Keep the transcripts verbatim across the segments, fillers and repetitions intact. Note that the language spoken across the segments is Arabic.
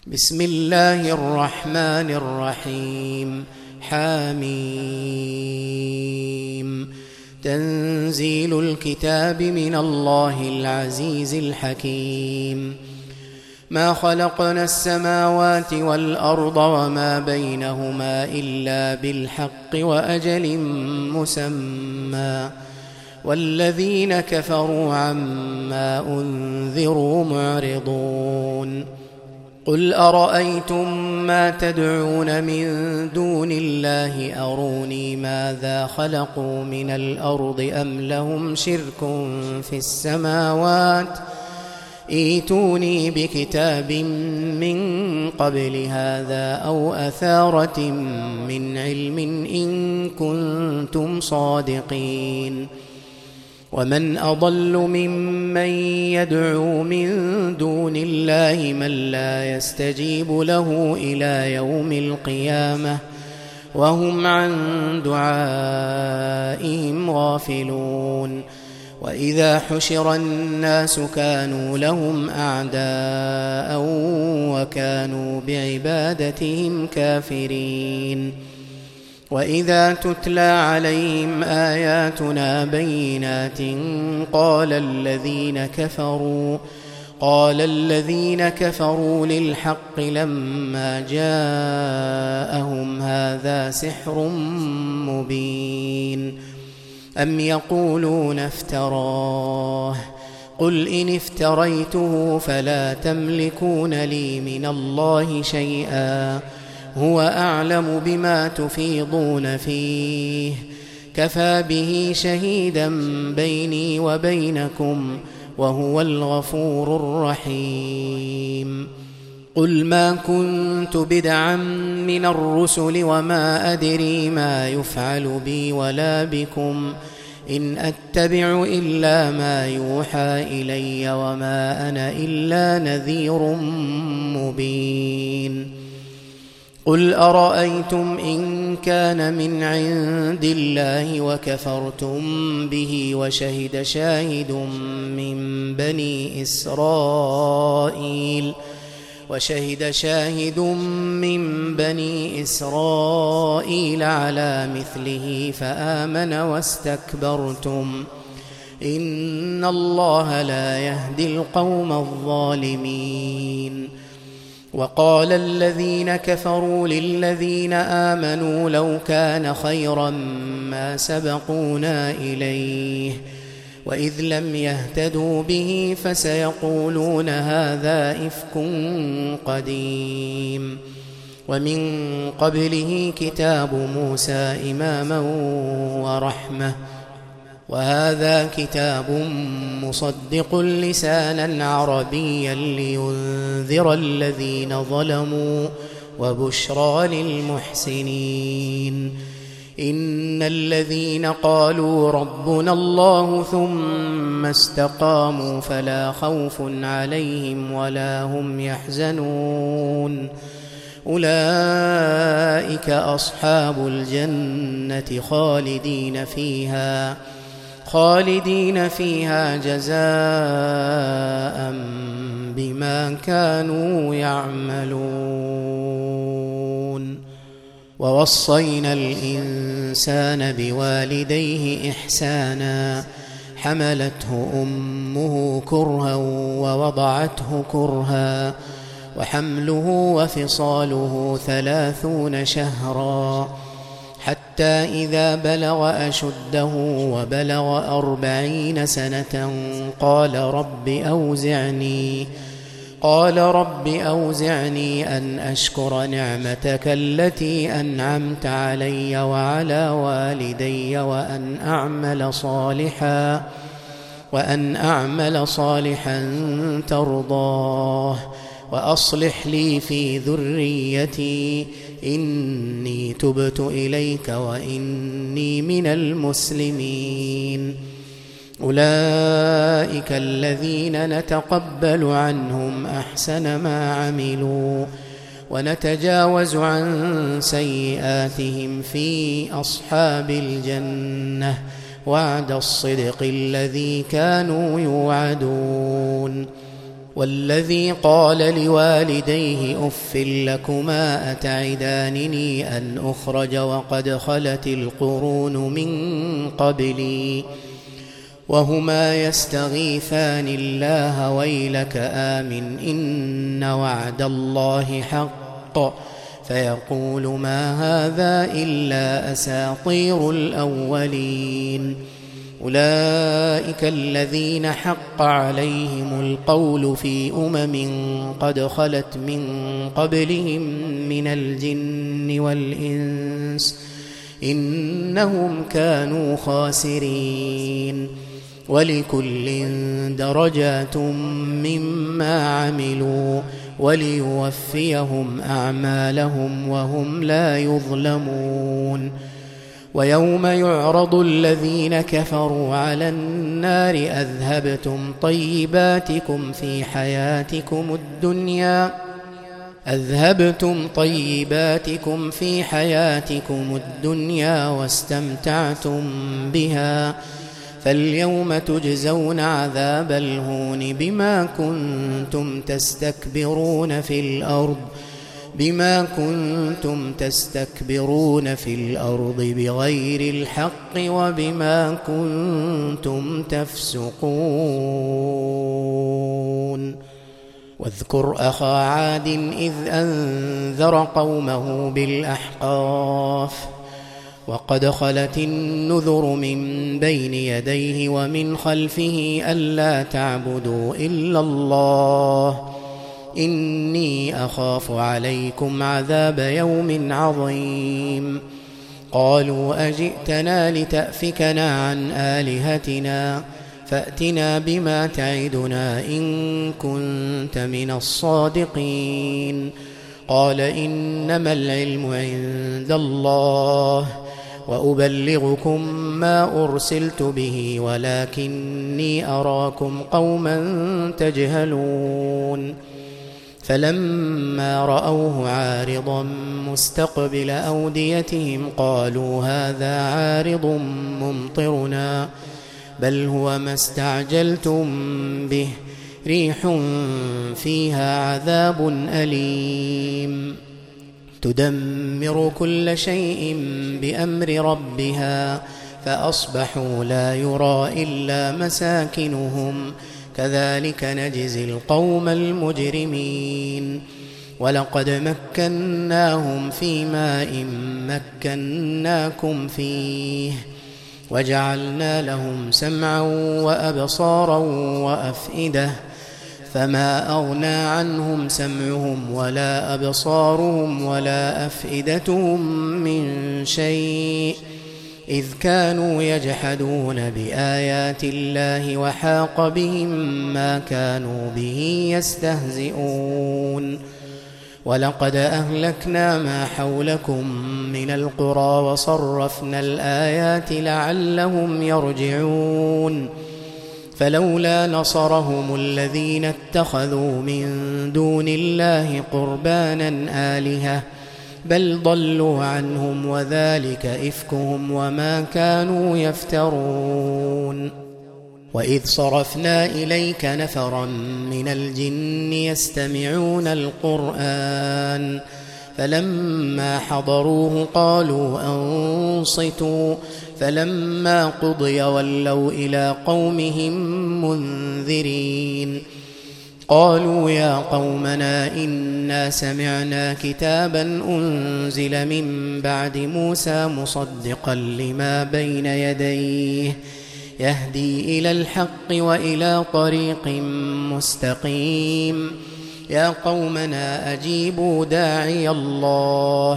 بسم الله الرحمن الرحيم. حميم. تنزيل الكتاب من الله العزيز الحكيم. ما خلقنا السماوات والأرض وما بينهما إلا بالحق وأجل مسمى، والذين كفروا عما أنذروا معرضون. قل أرأيتم ما تدعون من دون الله أروني ماذا خلقوا من الأرض أم لهم شرك في السماوات ائتوني بكتاب من قبل هذا أو أثارة من علم إن كنتم صادقين. ومن أضل ممن يدعو من دون الله من لا يستجيب له إلى يوم القيامة وهم عن دعائهم غافلون. وإذا حشر الناس كانوا لهم أعداء وكانوا بعبادتهم كافرين. وإذا تتلى عليهم آياتنا بينات قال الذين كفروا قال الذين كفروا للحق لما جاءهم هذا سحر مبين. أم يقولون افتراه قل إن افتريته فلا تملكون لي من الله شيئا هو أعلم بما تفيضون فيه كفى به شهيدا بيني وبينكم وهو الغفور الرحيم. قل ما كنت بدعا من الرسل وما أدري ما يفعل بي ولا بكم إن أتبع إلا ما يوحى إلي وما أنا إلا نذير مبين. قل أرأيتم إن كان من عند الله وكفرتم به وشهد شاهد من بني إسرائيل وشهد شاهد من بني إسرائيل على مثله فآمن واستكبرتم إن الله لا يهدي القوم الظالمين. وقال الذين كفروا للذين آمنوا لو كان خيرا ما سبقونا إليه وإذ لم يهتدوا به فسيقولون هذا إفك قديم. ومن قبله كتاب موسى إماما ورحمة وهذا كتاب مصدق لسانا عربيا لينذر الذين ظلموا وبشرى للمحسنين. إن الذين قالوا ربنا الله ثم استقاموا فلا خوف عليهم ولا هم يحزنون أولئك أصحاب الجنة خالدين فيها خالدين فيها جزاء بما كانوا يعملون. ووصينا الإنسان بوالديه إحسانا حملته أمه كرها ووضعته كرها وحمله وفصاله ثلاثون شهرا حتى إذا بلغ أشده وبلغ أربعين سنة قال رب أوزعني قال رب أوزعني أن أشكر نعمتك التي أنعمت علي وعلى والدي وأن أعمل صالحا وأن أعمل صالحا ترضاه وأصلح لي في ذريتي إني تبت إليك وإني من المسلمين. أولئك الذين نتقبل عنهم أحسن ما عملوا ونتجاوز عن سيئاتهم في أصحاب الجنة وعد الصدق الذي كانوا يوعدون. والذي قال لوالديه أف لكما أتعدانني أن أخرج وقد خلت القرون من قبلي وهما يستغيثان الله ويلك آمن إن وعد الله حق فيقول ما هذا إلا أساطير الأولين أولئك الذين حق عليهم القول في أمم قد خلت من قبلهم من الجن والإنس إنهم كانوا خاسرين ولكل درجات مما عملوا وليوفيهم أعمالهم وهم لا يظلمون ويوم يعرض الذين كفروا على النار أذهبتم طيباتكم في حياتكم الدنيا أذهبتم طيباتكم في حياتكم الدنيا واستمتعتم بها فاليوم تجزون عذاب الهون بما كنتم تستكبرون في الأرض بما كنتم تستكبرون في الأرض بغير الحق وبما كنتم تفسقون واذكر أخا عاد إذ أنذر قومه بالأحقاف وقد خلت النذر من بين يديه ومن خلفه ألا تعبدوا إلا الله إني أخاف عليكم عذاب يوم عظيم قالوا أجئتنا لتأفكنا عن آلهتنا فأتنا بما تعدنا إن كنت من الصادقين قال إنما العلم عند الله وأبلغكم ما أرسلت به ولكني أراكم قوما تجهلون فلما رأوه عارضا مستقبل أوديتهم قالوا هذا عارض ممطرنا بل هو ما استعجلتم به ريح فيها عذاب أليم تدمر كل شيء بأمر ربها فأصبحوا لا يرى إلا مساكنهم كذلك نجزي القوم المجرمين ولقد مكناهم في ماء مكناكم فيه وجعلنا لهم سمعا وأبصارا وأفئدة فما أغنى عنهم سمعهم ولا أبصارهم ولا أفئدتهم من شيء إذ كانوا يجحدون بآيات الله وحاق بهم ما كانوا به يستهزئون ولقد أهلكنا ما حولكم من القرى وصرفنا الآيات لعلهم يرجعون فلولا نصرهم الذين اتخذوا من دون الله قربانا آلهة بل ضلوا عنهم وذلك إفكهم وما كانوا يفترون وإذ صرفنا إليك نفرا من الجن يستمعون القرآن فلما حضروه قالوا أنصتوا فلما قضي ولوا إلى قومهم منذرين قالوا يا قومنا إنا سمعنا كتابا أنزل من بعد موسى مصدقا لما بين يديه يهدي إلى الحق وإلى طريق مستقيم يا قومنا أجيبوا داعي الله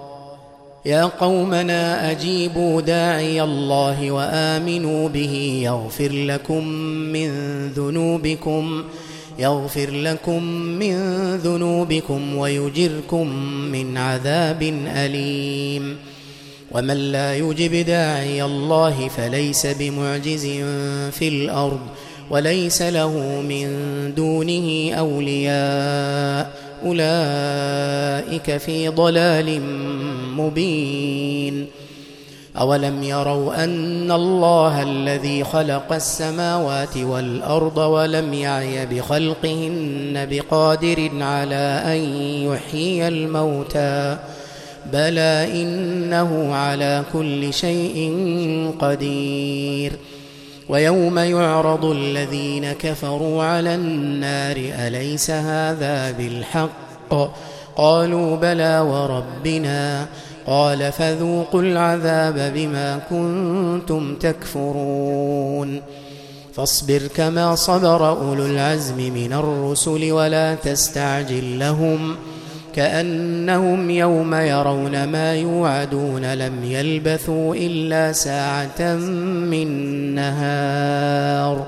يا قومنا أجيبوا داعي الله وآمنوا به يغفر لكم من ذنوبكم يغفر لكم من ذنوبكم ويجركم من عذاب أليم ومن لا يجب داعي الله فليس بمعجز في الأرض وليس له من دونه أولياء أولئك في ضلال مبين أولم يروا أن الله الذي خلق السماوات والأرض ولم يعي بخلقهن بقادر على أن يحيي الموتى بلى إنه على كل شيء قدير ويوم يعرض الذين كفروا على النار أليس هذا بالحق قالوا بلى وربنا قال فذوقوا العذاب بما كنتم تكفرون فاصبر كما صبر أولو العزم من الرسل ولا تستعجل لهم كأنهم يوم يرون ما يوعدون لم يلبثوا إلا ساعة من نهار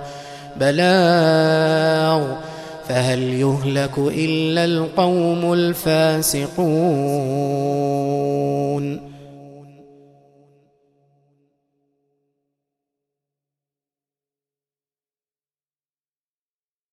بلاغ فهل يهلك إلا القوم الفاسقون